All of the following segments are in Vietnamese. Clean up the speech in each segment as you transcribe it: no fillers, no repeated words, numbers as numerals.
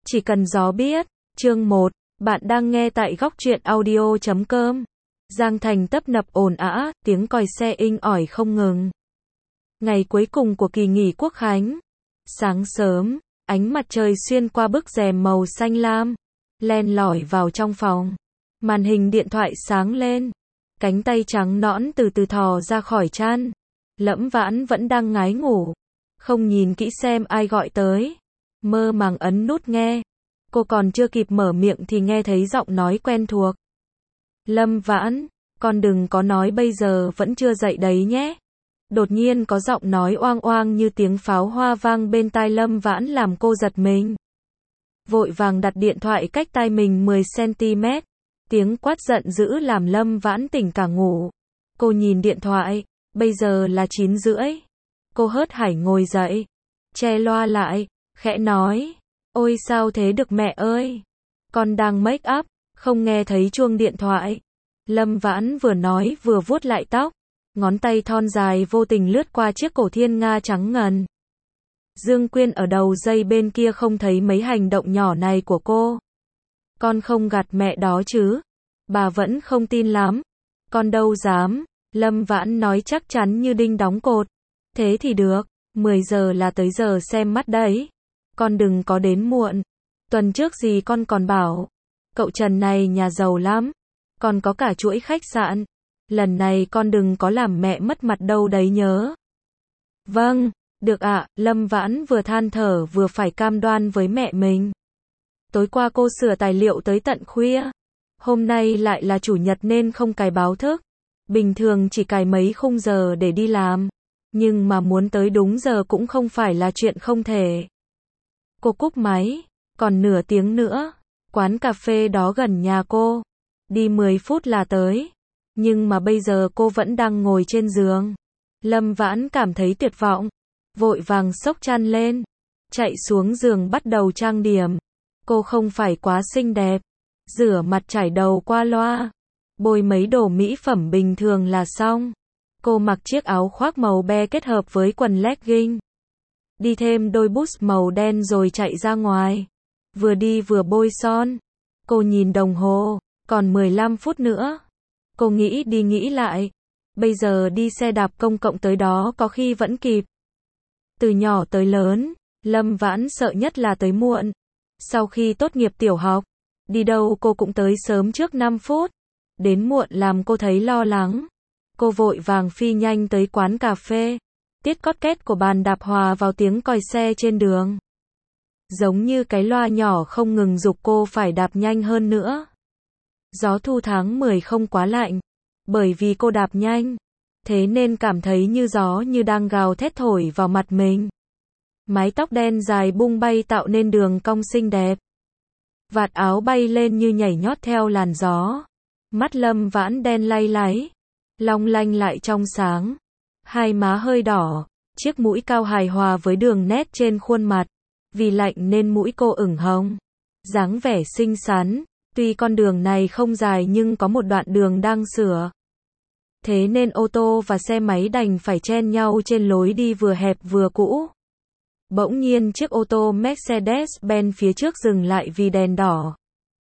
Chỉ cần gió biết. Chương 1. Bạn đang nghe tại góc truyện audio.com. Giang Thành tấp nập ồn ào, tiếng còi xe inh ỏi không ngừng. Ngày cuối cùng của kỳ nghỉ Quốc khánh. Sáng sớm, ánh mặt trời xuyên qua bức rèm màu xanh lam, len lỏi vào trong phòng. Màn hình điện thoại sáng lên. Cánh tay trắng nõn từ từ thò ra khỏi chăn. Lẫm Vãn vẫn đang ngái ngủ. Không nhìn kỹ xem ai gọi tới. Mơ màng ấn nút nghe. Cô còn chưa kịp mở miệng thì nghe thấy giọng nói quen thuộc. Lâm Vãn, con đừng có nói bây giờ vẫn chưa dậy đấy nhé. Đột nhiên có giọng nói oang oang như tiếng pháo hoa vang bên tai Lâm Vãn làm cô giật mình. Vội vàng đặt điện thoại cách tai mình 10 cm. Tiếng quát giận dữ làm Lâm Vãn tỉnh cả ngủ. Cô nhìn điện thoại, bây giờ là 9:30. Cô hớt hải ngồi dậy, che loa lại, khẽ nói, ôi sao thế được mẹ ơi, con đang make up, không nghe thấy chuông điện thoại. Lâm Vãn vừa nói vừa vuốt lại tóc, ngón tay thon dài vô tình lướt qua chiếc cổ thiên nga trắng ngần. Dương Quyên ở đầu dây bên kia không thấy mấy hành động nhỏ này của cô. Con không gạt mẹ đó chứ? Bà vẫn không tin lắm. Con đâu dám. Lâm Vãn nói chắc chắn như đinh đóng cột. Thế thì được, 10 giờ là tới giờ xem mắt đấy. Con đừng có đến muộn. Tuần trước gì con còn bảo, cậu Trần này nhà giàu lắm, còn có cả chuỗi khách sạn. Lần này con đừng có làm mẹ mất mặt đâu đấy nhớ. Vâng, được ạ. Lâm Vãn vừa than thở vừa phải cam đoan với mẹ mình. Tối qua cô sửa tài liệu tới tận khuya. Hôm nay lại là chủ nhật nên không cài báo thức. Bình thường chỉ cài mấy khung giờ để đi làm. Nhưng mà muốn tới đúng giờ cũng không phải là chuyện không thể. Cô cúp máy. Còn nửa tiếng nữa. Quán cà phê đó gần nhà cô. Đi 10 phút là tới. Nhưng mà bây giờ cô vẫn đang ngồi trên giường. Lâm Vãn cảm thấy tuyệt vọng. Vội vàng xốc chăn lên. Chạy xuống giường bắt đầu trang điểm. Cô không phải quá xinh đẹp. Rửa mặt chải đầu qua loa. Bôi mấy đồ mỹ phẩm bình thường là xong. Cô mặc chiếc áo khoác màu be kết hợp với quần legging. Đi thêm đôi boots màu đen rồi chạy ra ngoài. Vừa đi vừa bôi son. Cô nhìn đồng hồ, còn 15 phút nữa. Cô nghĩ đi nghĩ lại. Bây giờ đi xe đạp công cộng tới đó có khi vẫn kịp. Từ nhỏ tới lớn, Lâm Vãn sợ nhất là tới muộn. Sau khi tốt nghiệp tiểu học, đi đâu cô cũng tới sớm trước 5 phút. Đến muộn làm cô thấy lo lắng. Cô vội vàng phi nhanh tới quán cà phê. Tiết cót két của bàn đạp hòa vào tiếng còi xe trên đường. Giống như cái loa nhỏ không ngừng giục cô phải đạp nhanh hơn nữa. Gió thu tháng 10 không quá lạnh. Bởi vì cô đạp nhanh. Thế nên cảm thấy như gió như đang gào thét thổi vào mặt mình. Mái tóc đen dài bung bay tạo nên đường cong xinh đẹp. Vạt áo bay lên như nhảy nhót theo làn gió. Mắt Lâm Vãn đen lay láy. Long lanh lại trong sáng. Hai má hơi đỏ. Chiếc mũi cao hài hòa với đường nét trên khuôn mặt. Vì lạnh nên mũi cô ửng hồng. Dáng vẻ xinh xắn. Tuy con đường này không dài nhưng có một đoạn đường đang sửa. Thế nên ô tô và xe máy đành phải chen nhau trên lối đi vừa hẹp vừa cũ. Bỗng nhiên chiếc ô tô Mercedes-Benz phía trước dừng lại vì đèn đỏ.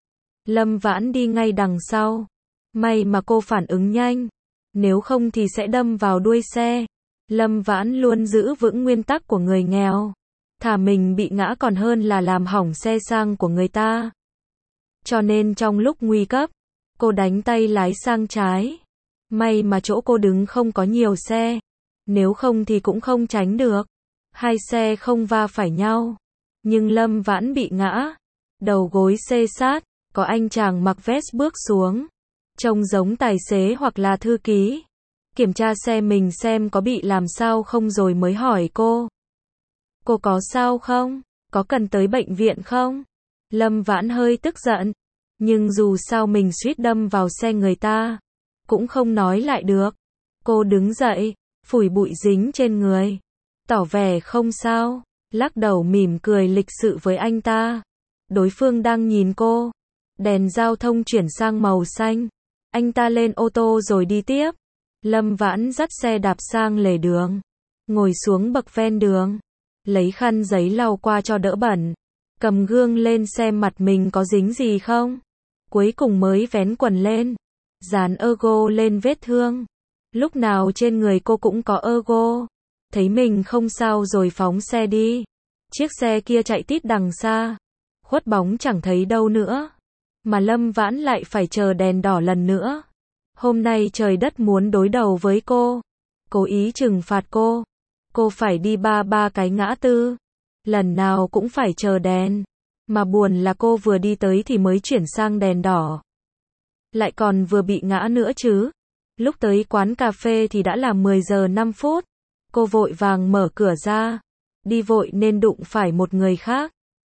Lâm Vãn đi ngay đằng sau. May mà cô phản ứng nhanh. Nếu không thì sẽ đâm vào đuôi xe. Lâm Vãn luôn giữ vững nguyên tắc của người nghèo. Thà mình bị ngã còn hơn là làm hỏng xe sang của người ta. Cho nên trong lúc nguy cấp, cô đánh tay lái sang trái. May mà chỗ cô đứng không có nhiều xe. Nếu không thì cũng không tránh được. Hai xe không va phải nhau. Nhưng Lâm Vãn bị ngã. Đầu gối xê sát. Có anh chàng mặc vest bước xuống. Trông giống tài xế hoặc là thư ký. Kiểm tra xe mình xem có bị làm sao không rồi mới hỏi cô. Cô có sao không? Có cần tới bệnh viện không? Lâm Vãn hơi tức giận. Nhưng dù sao mình suýt đâm vào xe người ta. Cũng không nói lại được. Cô đứng dậy, phủi bụi dính trên người. Tỏ vẻ không sao. Lắc đầu mỉm cười lịch sự với anh ta. Đối phương đang nhìn cô. Đèn giao thông chuyển sang màu xanh. Anh ta lên ô tô rồi đi tiếp. Lâm Vãn dắt xe đạp sang lề đường. Ngồi xuống bậc ven đường. Lấy khăn giấy lau qua cho đỡ bẩn. cầm gương lên xem mặt mình có dính gì không. Cuối cùng mới vén quần lên, dán ergo lên vết thương. Lúc nào trên người cô cũng có ergo. Thấy mình không sao rồi phóng xe đi. Chiếc xe kia chạy tít đằng xa, khuất bóng chẳng thấy đâu nữa. Mà Lâm Vãn lại phải chờ đèn đỏ lần nữa. Hôm nay trời đất muốn đối đầu với cô, cố ý trừng phạt cô. Cô phải đi ba cái ngã tư, lần nào cũng phải chờ đèn. Mà buồn là cô vừa đi tới thì mới chuyển sang đèn đỏ. Lại còn vừa bị ngã nữa chứ. Lúc tới quán cà phê thì đã là 10 giờ 5 phút. Cô vội vàng mở cửa ra. Đi vội nên đụng phải một người khác.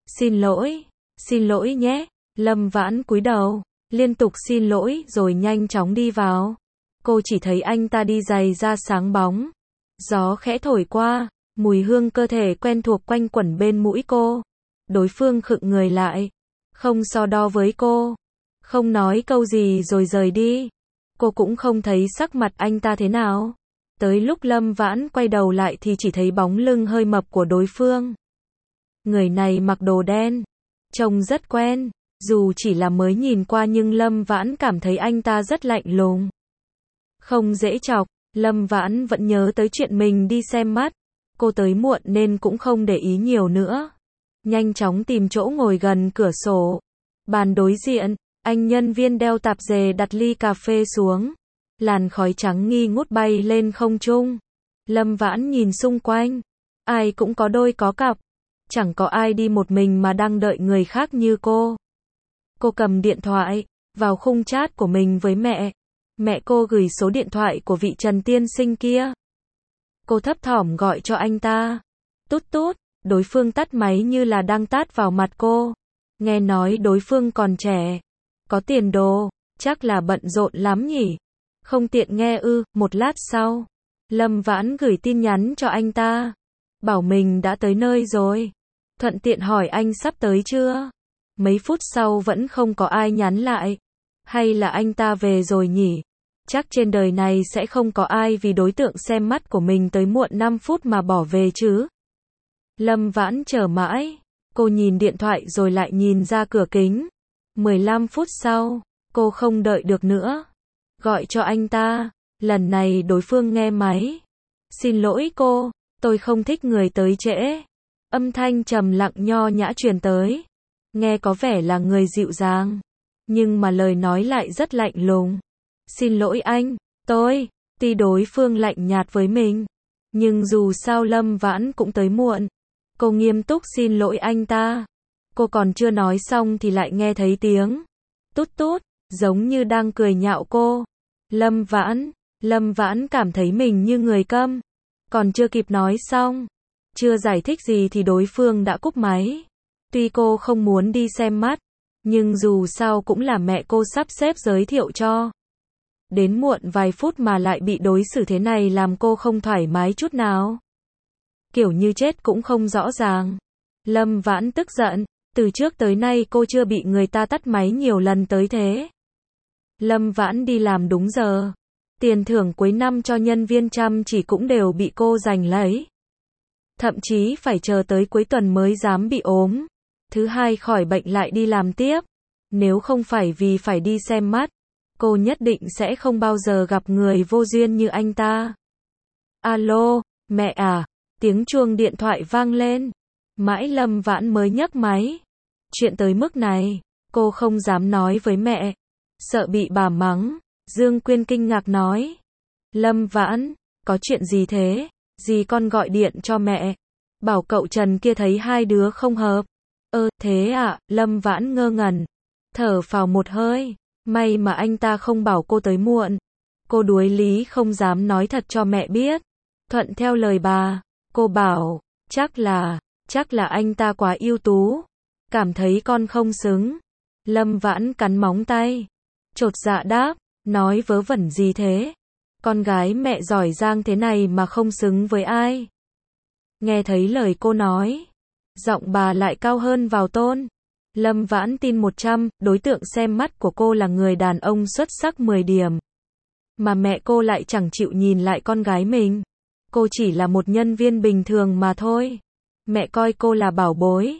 Xin lỗi nhé. Lâm Vãn cúi đầu, liên tục xin lỗi rồi nhanh chóng đi vào. Cô chỉ thấy anh ta đi giày da sáng bóng. Gió khẽ thổi qua, mùi hương cơ thể quen thuộc quanh quẩn bên mũi cô. Đối phương khựng người lại, không so đo với cô, không nói câu gì rồi rời đi. Cô cũng không thấy sắc mặt anh ta thế nào. Tới lúc Lâm Vãn quay đầu lại thì chỉ thấy bóng lưng hơi mập của đối phương. Người này mặc đồ đen, trông rất quen. Dù chỉ là mới nhìn qua nhưng Lâm Vãn cảm thấy anh ta rất lạnh lùng, không dễ chọc. Lâm Vãn vẫn nhớ tới chuyện mình đi xem mắt. Cô tới muộn nên cũng không để ý nhiều nữa. Nhanh chóng tìm chỗ ngồi gần cửa sổ. Bàn đối diện, anh nhân viên đeo tạp dề đặt ly cà phê xuống. Làn khói trắng nghi ngút bay lên không trung. Lâm Vãn nhìn xung quanh. Ai cũng có đôi có cặp. Chẳng có ai đi một mình mà đang đợi người khác như cô. Cô cầm điện thoại, vào khung chat của mình với mẹ. Mẹ cô gửi số điện thoại của vị Trần tiên sinh kia. Cô thấp thỏm gọi cho anh ta. Tút tút, đối phương tắt máy như là đang tát vào mặt cô. Nghe nói đối phương còn trẻ, có tiền đồ, chắc là bận rộn lắm nhỉ. Không tiện nghe ư. Một lát sau, Lâm Vãn gửi tin nhắn cho anh ta. Bảo mình đã tới nơi rồi. Thuận tiện hỏi anh sắp tới chưa. Mấy phút sau vẫn không có ai nhắn lại. Hay là anh ta về rồi nhỉ? Chắc trên đời này sẽ không có ai vì đối tượng xem mắt của mình tới muộn 5 phút mà bỏ về chứ. Lâm Vãn chờ mãi. Cô nhìn điện thoại rồi lại nhìn ra cửa kính. 15 phút sau, cô không đợi được nữa. Gọi cho anh ta. Lần này đối phương nghe máy. Xin lỗi cô, tôi không thích người tới trễ. Âm thanh trầm lặng nho nhã truyền tới. Nghe có vẻ là người dịu dàng, nhưng mà lời nói lại rất lạnh lùng. Xin lỗi anh, tuy đối phương lạnh nhạt với mình, nhưng dù sao Lâm Vãn cũng tới muộn. Cô nghiêm túc xin lỗi anh ta. Cô còn chưa nói xong thì lại nghe thấy tiếng tút tút, giống như đang cười nhạo cô. Lâm Vãn cảm thấy mình như người câm. Còn chưa kịp nói xong, chưa giải thích gì thì đối phương đã cúp máy. Tuy cô không muốn đi xem mắt, nhưng dù sao cũng là mẹ cô sắp xếp giới thiệu cho. Đến muộn vài phút mà lại bị đối xử thế này làm cô không thoải mái chút nào. Kiểu như chết cũng không rõ ràng. Lâm Vãn tức giận, từ trước tới nay cô chưa bị người ta tắt máy nhiều lần tới thế. Lâm Vãn đi làm đúng giờ. Tiền thưởng cuối năm cho nhân viên chăm chỉ cũng đều bị cô giành lấy. Thậm chí phải chờ tới cuối tuần mới dám bị ốm. Thứ hai khỏi bệnh lại đi làm tiếp. Nếu không phải vì phải đi xem mắt, cô nhất định sẽ không bao giờ gặp người vô duyên như anh ta. Alo, mẹ à, tiếng chuông điện thoại vang lên. Mãi Lâm Vãn mới nhấc máy. Chuyện tới mức này, cô không dám nói với mẹ. Sợ bị bà mắng. Dương Quyên kinh ngạc nói. Lâm Vãn, có chuyện gì thế? Dì con gọi điện cho mẹ. Bảo cậu Trần kia thấy hai đứa không hợp. Thế à? Lâm Vãn ngơ ngẩn. Thở phào một hơi. May mà anh ta không bảo cô tới muộn. Cô đuối lý không dám nói thật cho mẹ biết. Thuận theo lời bà, cô bảo, chắc là anh ta quá ưu tú. Cảm thấy con không xứng. Lâm Vãn cắn móng tay. Chột dạ đáp, nói vớ vẩn gì thế? Con gái mẹ giỏi giang thế này mà không xứng với ai? Nghe thấy lời cô nói, giọng bà lại cao hơn vào tôn. Lâm Vãn tin 100, đối tượng xem mắt của cô là người đàn ông xuất sắc 10 điểm. Mà mẹ cô lại chẳng chịu nhìn lại con gái mình. Cô chỉ là một nhân viên bình thường mà thôi. Mẹ coi cô là bảo bối.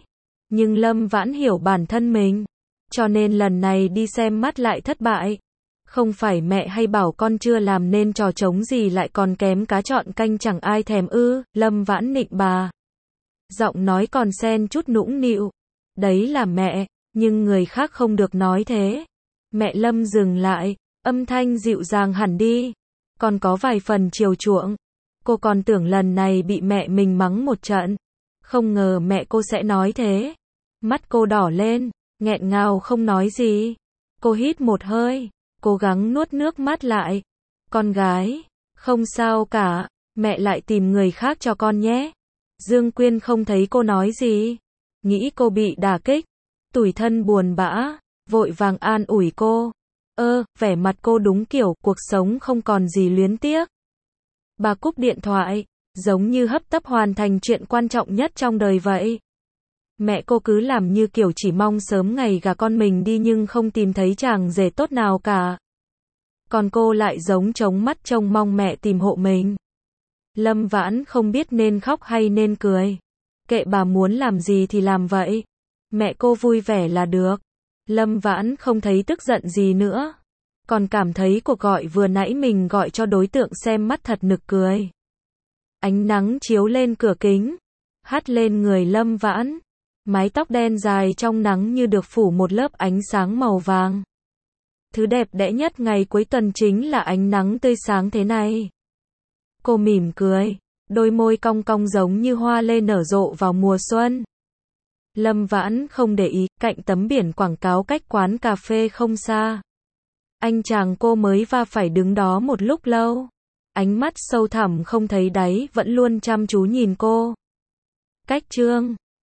Nhưng Lâm Vãn hiểu bản thân mình, cho nên lần này đi xem mắt lại thất bại. Không phải mẹ hay bảo con chưa làm nên trò trống gì lại còn kém cá chọn canh chẳng ai thèm ư, Lâm Vãn nịnh bà. Giọng nói còn xen chút nũng nịu. Đấy là mẹ, nhưng người khác không được nói thế. Mẹ Lâm dừng lại, âm thanh dịu dàng hẳn đi. Còn có vài phần chiều chuộng. Cô còn tưởng lần này bị mẹ mình mắng một trận. Không ngờ mẹ cô sẽ nói thế. Mắt cô đỏ lên, nghẹn ngào không nói gì. Cô hít một hơi, cố gắng nuốt nước mắt lại. Con gái, không sao cả, mẹ lại tìm người khác cho con nhé. Dương Quyên không thấy cô nói gì. Nghĩ cô bị đả kích, tủi thân buồn bã, vội vàng an ủi cô. Vẻ mặt cô đúng kiểu cuộc sống không còn gì luyến tiếc. Bà cúp điện thoại, giống như hấp tấp hoàn thành chuyện quan trọng nhất trong đời vậy. Mẹ cô cứ làm như kiểu chỉ mong sớm ngày gả con mình đi nhưng không tìm thấy chàng rể tốt nào cả. Còn cô lại giống trống mắt trông mong mẹ tìm hộ mình. Lâm Vãn không biết nên khóc hay nên cười. Kệ bà muốn làm gì thì làm vậy. Mẹ cô vui vẻ là được. Lâm Vãn không thấy tức giận gì nữa. Còn cảm thấy cuộc gọi vừa nãy mình gọi cho đối tượng xem mắt thật nực cười. Ánh nắng chiếu lên cửa kính, hắt lên người Lâm Vãn. Mái tóc đen dài trong nắng như được phủ một lớp ánh sáng màu vàng. Thứ đẹp đẽ nhất ngày cuối tuần chính là ánh nắng tươi sáng thế này. Cô mỉm cười, đôi môi cong cong giống như hoa lê nở rộ vào mùa xuân. Lâm Vãn không để ý, cạnh tấm biển quảng cáo cách quán cà phê không xa. Anh chàng cô mới va phải đứng đó một lúc lâu. Ánh mắt sâu thẳm không thấy đáy vẫn luôn chăm chú nhìn cô. Cách chương